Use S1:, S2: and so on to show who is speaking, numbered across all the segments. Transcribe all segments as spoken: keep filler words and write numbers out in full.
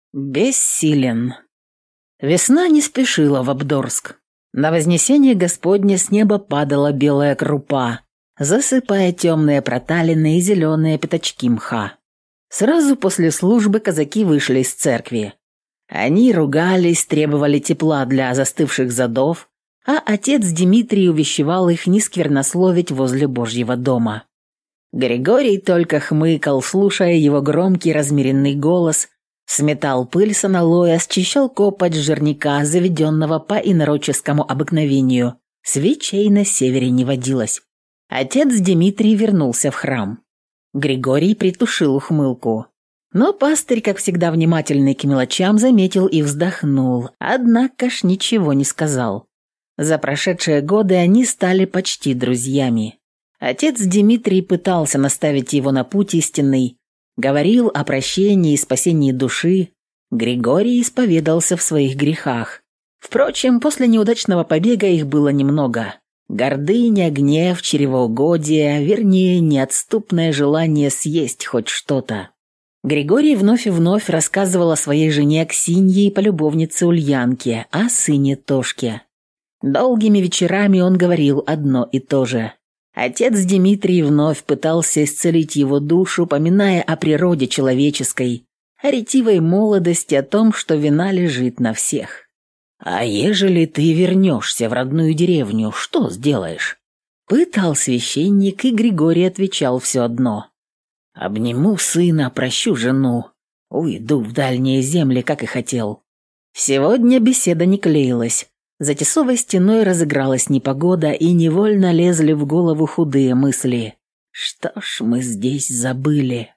S1: Бессилен. Весна не спешила в Абдорск. На вознесение Господне с неба падала белая крупа, засыпая темные проталины и зеленые пятачки мха. Сразу после службы казаки вышли из церкви. Они ругались, требовали тепла для застывших задов, а отец Дмитрий увещевал их не сквернословить возле Божьего дома. Григорий только хмыкал, слушая его громкий размеренный голос, сметал пыль с аналоя, счищал копоть с жирника, заведенного по инородческому обыкновению. Свечей на севере не водилось. Отец Дмитрий вернулся в храм. Григорий притушил ухмылку. Но пастырь, как всегда внимательный к мелочам, заметил и вздохнул, однако ж ничего не сказал. За прошедшие годы они стали почти друзьями. Отец Дмитрий пытался наставить его на путь истинный, говорил о прощении и спасении души. Григорий исповедался в своих грехах. Впрочем, после неудачного побега их было немного. Гордыня, гнев, чревоугодие, вернее, неотступное желание съесть хоть что-то. Григорий вновь и вновь рассказывал о своей жене Аксинье и полюбовнице Ульянке, о сыне Тошке. Долгими вечерами он говорил одно и то же. Отец Дмитрий вновь пытался исцелить его душу, поминая о природе человеческой, о ретивой молодости, о том, что вина лежит на всех. «А ежели ты вернешься в родную деревню, что сделаешь?» Пытал священник, и Григорий отвечал все одно. «Обниму сына, прощу жену, уйду в дальние земли, как и хотел». Сегодня беседа не клеилась. За тесовой стеной разыгралась непогода, и невольно лезли в голову худые мысли. Что ж мы здесь забыли?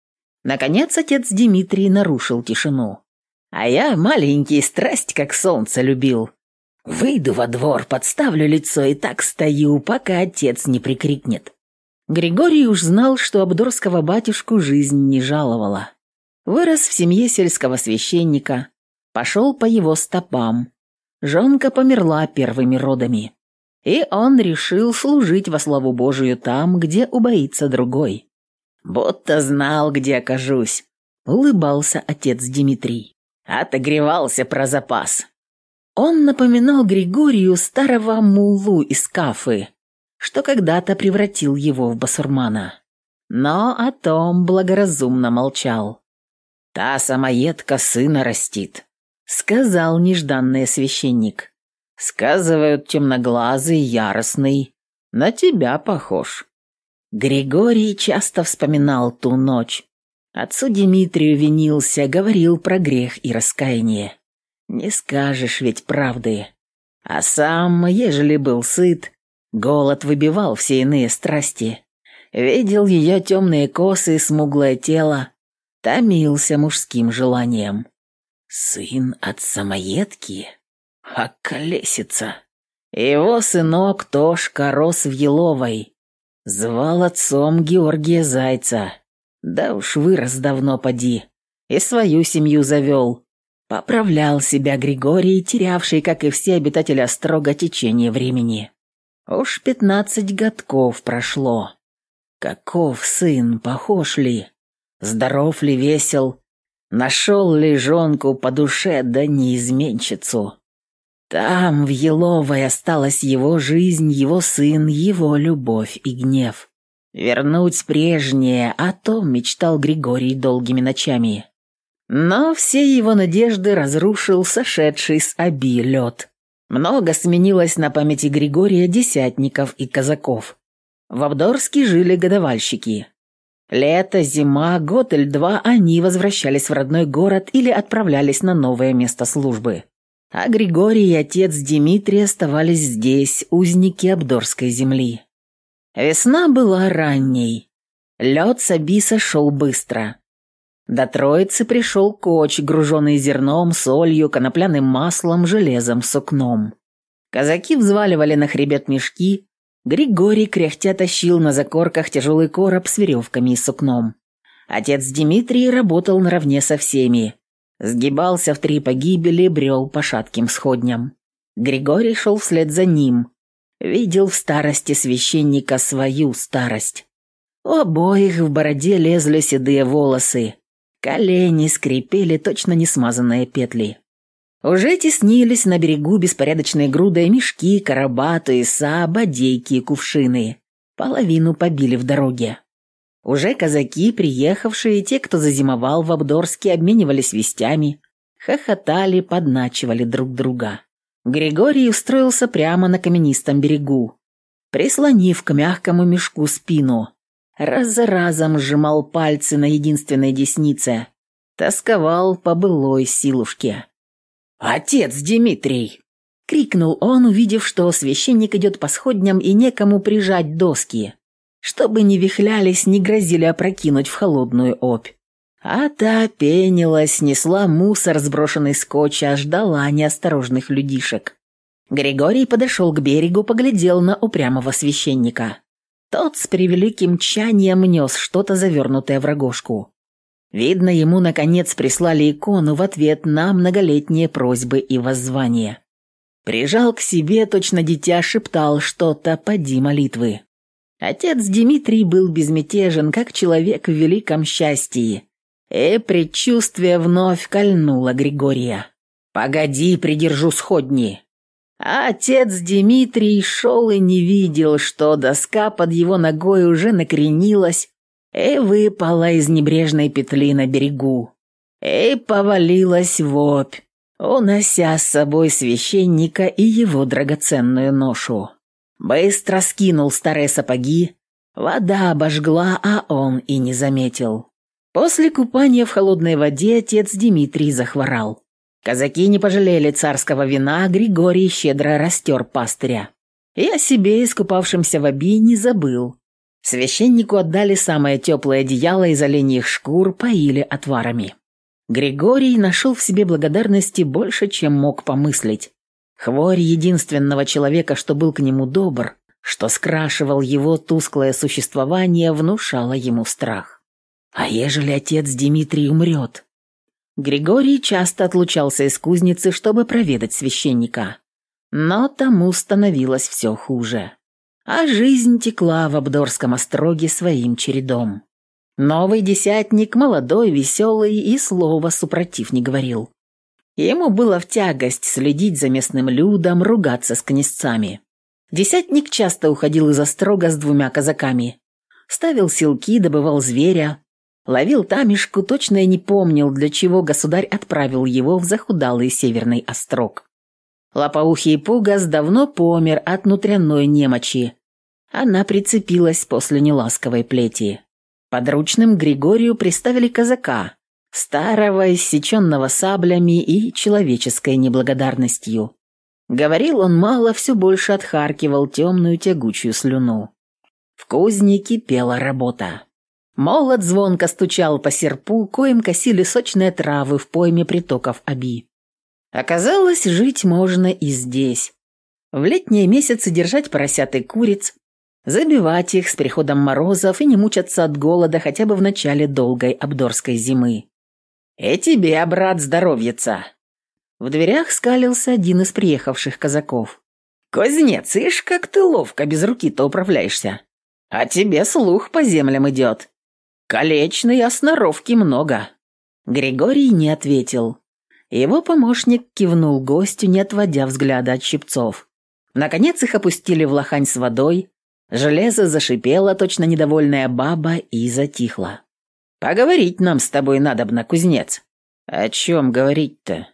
S1: Наконец отец Дмитрий нарушил тишину. А я, маленький, страсть как солнце любил. Выйду во двор, подставлю лицо и так стою, пока отец не прикрикнет. Григорий уж знал, что абдорского батюшку жизнь не жаловала. Вырос в семье сельского священника, пошел по его стопам. Жонка померла первыми родами. И он решил служить во славу Божию там, где убоится другой. «Будто знал, где окажусь», — улыбался отец Дмитрий. «Отогревался про запас». Он напоминал Григорию старого муллу из Кафы, что когда-то превратил его в басурмана. Но о том благоразумно молчал. «Та самоедка сына растит», — сказал нежданный священник. «Сказывают, темноглазый, яростный, на тебя похож». Григорий часто вспоминал ту ночь. Отцу Дмитрию винился, говорил про грех и раскаяние. Не скажешь ведь правды. А сам, ежели был сыт, голод выбивал все иные страсти. Видел ее темные косы и смуглое тело, томился мужским желанием. Сын от самоедки? Околесица. Его сынок Тошка рос в Еловой. Звал отцом Георгия Зайца. Да уж вырос давно поди. И свою семью завел. Поправлял себя Григорий, терявший, как и все обитатели острога, течение времени. Уж пятнадцать годков прошло. Каков сын, похож ли? Здоров ли, весел? Нашел ли жонку по душе, да не изменщицу? Там, в Еловой, осталась его жизнь, его сын, его любовь и гнев. Вернуть прежнее, о том мечтал Григорий долгими ночами. Но все его надежды разрушил сошедший с Оби лед. Много сменилось на памяти Григория десятников и казаков. В Абдорске жили годовальщики. Лето, зима, год или два они возвращались в родной город или отправлялись на новое место службы. А Григорий и отец Дмитрий оставались здесь, узники Абдорской земли. Весна была ранней. Лед с Оби сошел быстро. До Троицы пришел коч, груженный зерном, солью, конопляным маслом, железом, сукном. Казаки взваливали на хребет мешки. Григорий кряхтя тащил на закорках тяжелый короб с веревками и сукном. Отец Дмитрий работал наравне со всеми. Сгибался в три погибели, брел по шатким сходням. Григорий шел вслед за ним. Видел в старости священника свою старость. У обоих в бороде лезли седые волосы. Колени скрипели точно не смазанные петли. Уже теснились на берегу беспорядочные груды мешки, короба, туеса, бодейки и кувшины. Половину побили в дороге. Уже казаки, приехавшие, те, кто зазимовал в Абдорске, обменивались вестями, хохотали, подначивали друг друга. Григорий устроился прямо на каменистом берегу, прислонив к мягкому мешку спину. Раз за разом сжимал пальцы на единственной деснице, тосковал по былой силушке. «Отец Дмитрий!» — крикнул он, увидев, что священник идет по сходням и некому прижать доски, чтобы не вихлялись, не грозили опрокинуть в холодную опь. А та пенилась, несла мусор, сброшенный с коча, ждала неосторожных людишек. Григорий подошел к берегу, поглядел на упрямого священника. Тот с превеликим тщанием нес что-то завернутое в рогожку. Видно, ему, наконец, прислали икону в ответ на многолетние просьбы и воззвания. Прижал к себе, точно дитя, шептал что-то поди молитвы. Отец Дмитрий был безмятежен, как человек в великом счастье, и предчувствие вновь кольнуло Григория. «Погоди, придержу сходни». А отец Дмитрий шел и не видел, что доска под его ногой уже накренилась и выпала из небрежной петли на берегу, и повалилась в опь, унося с собой священника и его драгоценную ношу. Быстро скинул старые сапоги, вода обожгла, а он и не заметил. После купания в холодной воде отец Дмитрий захворал. Казаки не пожалели царского вина, Григорий щедро растер пастыря. И о себе, искупавшемся в оби, не забыл. Священнику отдали самое теплое одеяло из оленьих шкур, поили отварами. Григорий нашел в себе благодарности больше, чем мог помыслить. Хворь единственного человека, что был к нему добр, что скрашивал его тусклое существование, внушала ему страх. А ежели отец Дмитрий умрет? Григорий часто отлучался из кузницы, чтобы проведать священника. Но тому становилось все хуже. А жизнь текла в Абдорском остроге своим чередом. Новый десятник, молодой, веселый, и слова супротив не говорил. Ему было в тягость следить за местным людом, ругаться с князцами. Десятник часто уходил из острога с двумя казаками. Ставил селки, добывал зверя, ловил тамишку, точно и не помнил, для чего государь отправил его в захудалый северный острог. Лопоухий Пугас давно помер от внутренной немочи. Она прицепилась после неласковой плети. Подручным Григорию приставили казака, старого, иссеченного саблями и человеческой неблагодарностью. Говорил он мало, все больше отхаркивал темную тягучую слюну. В кузне кипела работа. Молот звонко стучал по серпу, коим косили сочные травы в пойме притоков Оби. Оказалось, жить можно и здесь. В летние месяцы держать поросят и куриц, забивать их с приходом морозов и не мучаться от голода хотя бы в начале долгой абдорской зимы. «И тебе, брат, здоровьица!» В дверях скалился один из приехавших казаков. «Кузнец, ишь, как ты ловко без руки-то управляешься. А тебе слух по землям идет. Колечной, а сноровки много». Григорий не ответил. Его помощник кивнул гостю, не отводя взгляда от щипцов. Наконец их опустили в лохань с водой, железо зашипело, точно недовольная баба, и затихло. «Поговорить нам с тобой надобно, кузнец». «О чем говорить-то?»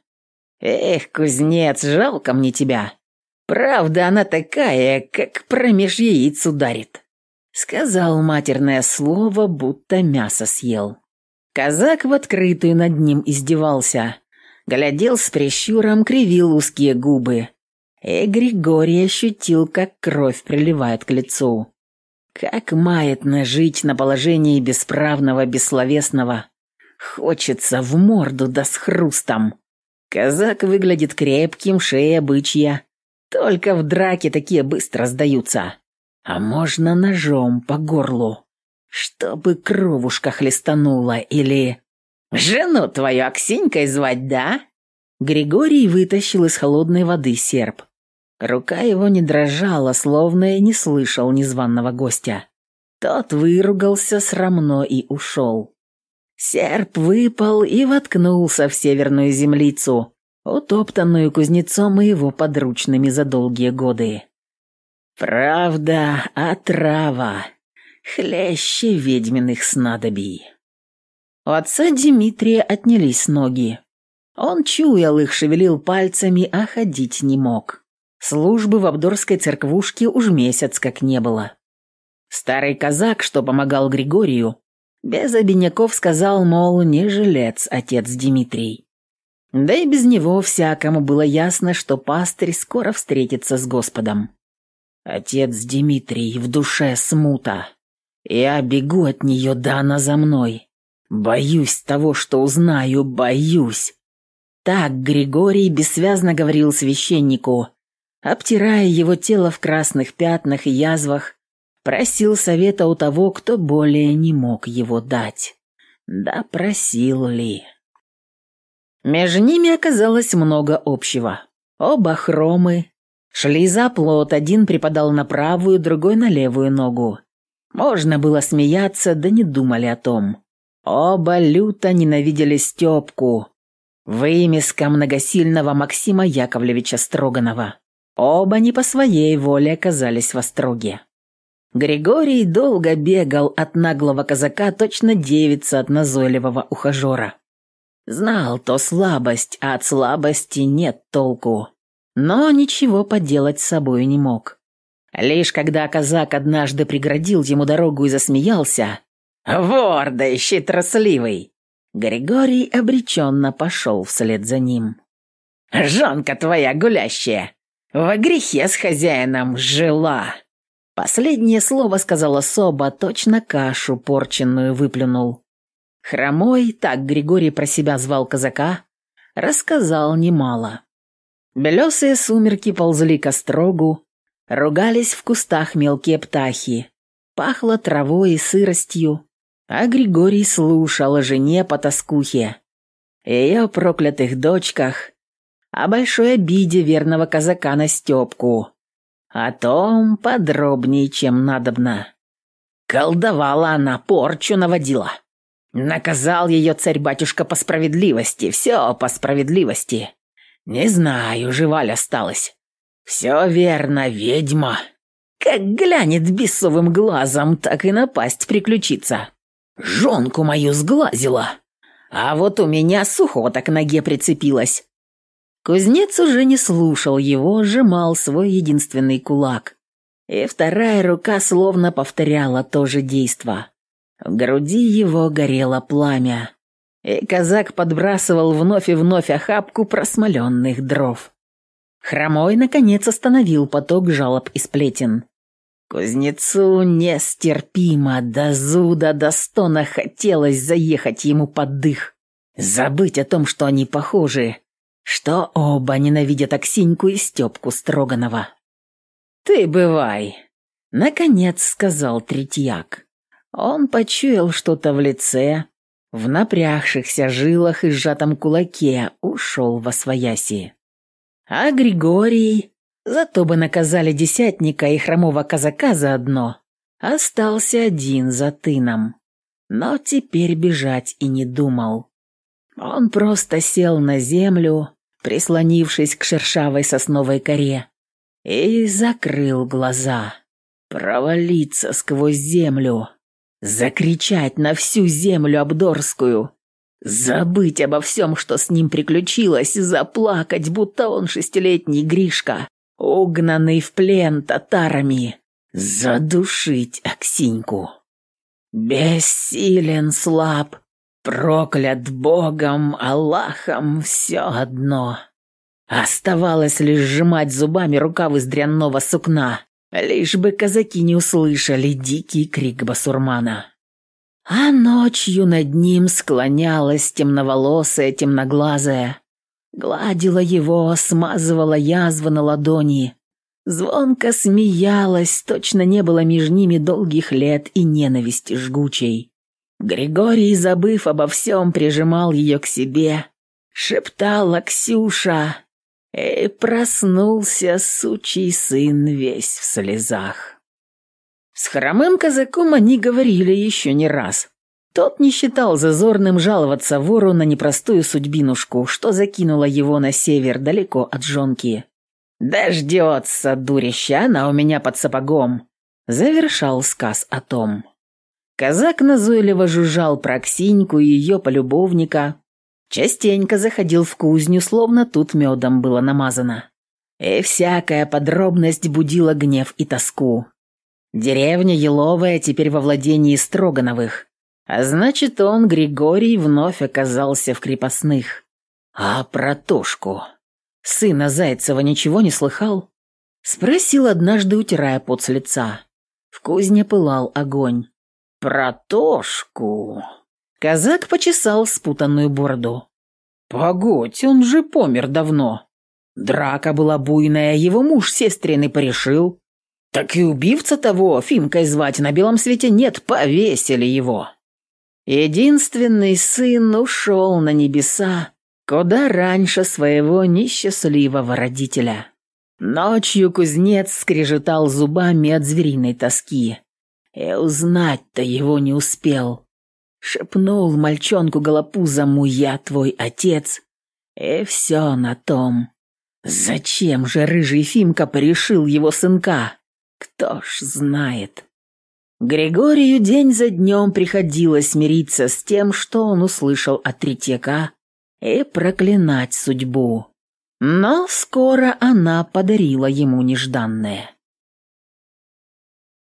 S1: «Эх, кузнец, жалко мне тебя. Правда, она такая, как промеж яиц ударит», — сказал матерное слово, будто мясо съел. Казак в открытую над ним издевался. Глядел с прищуром, кривил узкие губы. И Григорий ощутил, как кровь приливает к лицу. Как маятно жить на положении бесправного, бессловесного. Хочется в морду да с хрустом. Казак выглядит крепким, шея бычья. Только в драке такие быстро сдаются. А можно ножом по горлу, чтобы кровушка хлестанула, или... «Жену твою Аксинькой звать, да?» Григорий вытащил из холодной воды серп. Рука его не дрожала, словно и не слышал незваного гостя. Тот выругался срамно и ушел. Серп выпал и воткнулся в северную землицу, утоптанную кузнецом и его подручными за долгие годы. Правда, отрава, хлеще ведьминых снадобий. У отца Дмитрия отнялись ноги. Он чуял их, шевелил пальцами, а ходить не мог. Службы в Абдорской церквушке уж месяц как не было. Старый казак, что помогал Григорию, без обиняков сказал, мол, не жилец отец Дмитрий. Да и без него всякому было ясно, что пастырь скоро встретится с Господом. Отец Дмитрий, в душе смута. Я бегу от нее, да она за мной. Боюсь того, что узнаю, боюсь. Так Григорий бессвязно говорил священнику, обтирая его тело в красных пятнах и язвах, просил совета у того, кто более не мог его дать. Да просил ли? Между ними оказалось много общего. Оба хромы. Шли за плот, один припадал на правую, другой на левую ногу. Можно было смеяться, да не думали о том. Оба люто ненавидели Степку, вымеска многосильного Максима Яковлевича Строганова. Оба не по своей воле оказались в Остроге. Григорий долго бегал от наглого казака, точно девица от назойливого ухажера. Знал, то слабость, а от слабости нет толку. Но ничего поделать с собой не мог. Лишь когда казак однажды преградил ему дорогу и засмеялся, «Вор, да ищи трусливый!» Григорий обреченно пошел вслед за ним. «Жонка твоя гулящая, во грехе с хозяином жила!» Последнее слово сказал особо, точно кашу порченную выплюнул. Хромой, так Григорий про себя звал казака, рассказал немало. Белесые сумерки ползли к острогу, ругались в кустах мелкие птахи, пахло травой и сыростью, а Григорий слушал о жене по тоскухе, ее проклятых дочках, о большой обиде верного казака на Степку, о том подробнее, чем надобно. Колдовала она, порчу наводила. Наказал ее царь-батюшка по справедливости, все по справедливости. Не знаю, жива ли осталась. Все верно, ведьма. Как глянет бесовым глазом, так и напасть приключится. Жонку мою сглазила, а вот у меня сухота к ноге прицепилась. Кузнец уже не слушал его, сжимал свой единственный кулак. И вторая рука словно повторяла то же действо. В груди его горело пламя, и казак подбрасывал вновь и вновь охапку просмоленных дров. Хромой, наконец, остановил поток жалоб и сплетен. Кузнецу нестерпимо, до зуда, до стона хотелось заехать ему под дых, забыть о том, что они похожи, что оба ненавидят Аксиньку и Степку Строганова. «Ты бывай», — наконец сказал Третьяк. Он почуял что-то в лице, в напрягшихся жилах и сжатом кулаке, ушел восвояси. А Григорий, зато бы наказали десятника и хромого казака заодно, остался один за тыном. Но теперь бежать и не думал. Он просто сел на землю, прислонившись к шершавой сосновой коре, и закрыл глаза. Провалиться сквозь землю. Закричать на всю землю абдорскую, забыть обо всем, что с ним приключилось, заплакать, будто он шестилетний Гришка, угнанный в плен татарами, задушить Аксиньку. Бессилен, слаб, проклят Богом, Аллахом, все одно. Оставалось лишь сжимать зубами рукав из дрянного сукна, лишь бы казаки не услышали дикий крик басурмана. А ночью над ним склонялась темноволосая, темноглазая, гладила его, смазывала язвы на ладони, звонко смеялась, точно не было между ними долгих лет и ненависти жгучей. Григорий, забыв обо всем, прижимал ее к себе, шептала «Ксюша», и проснулся сучий сын весь в слезах. С хромым казаком они говорили еще не раз. Тот не считал зазорным жаловаться вору на непростую судьбинушку, что закинула его на север далеко от жонки. «Дождется, дурища, она у меня под сапогом», — завершал сказ о том. Казак назойливо жужжал про Ксеньку и ее полюбовника. Частенько заходил в кузню, словно тут медом было намазано. И всякая подробность будила гнев и тоску. Деревня Еловая теперь во владении Строгановых, а значит, он, Григорий, вновь оказался в крепостных. А про Тошку, сына Зайцева, ничего не слыхал? Спросил однажды, утирая пот с лица. В кузне пылал огонь. «Про Тошку...» Казак почесал спутанную бороду. «Погодь, он же помер давно. Драка была буйная, его муж сестрины порешил. Так и убивца того, Фимкой звать, на белом свете нет, повесили его. Единственный сын ушел на небеса, куда раньше своего несчастливого родителя. Ночью кузнец скрежетал зубами от звериной тоски. И узнать-то его не успел. Шепнул мальчонку голопузому: «Я твой отец». И все на том. Зачем же рыжий Фимка порешил его сынка? Кто ж знает. Григорию день за днем приходилось мириться с тем, что он услышал от Третьяка, и проклинать судьбу. Но скоро она подарила ему нежданное.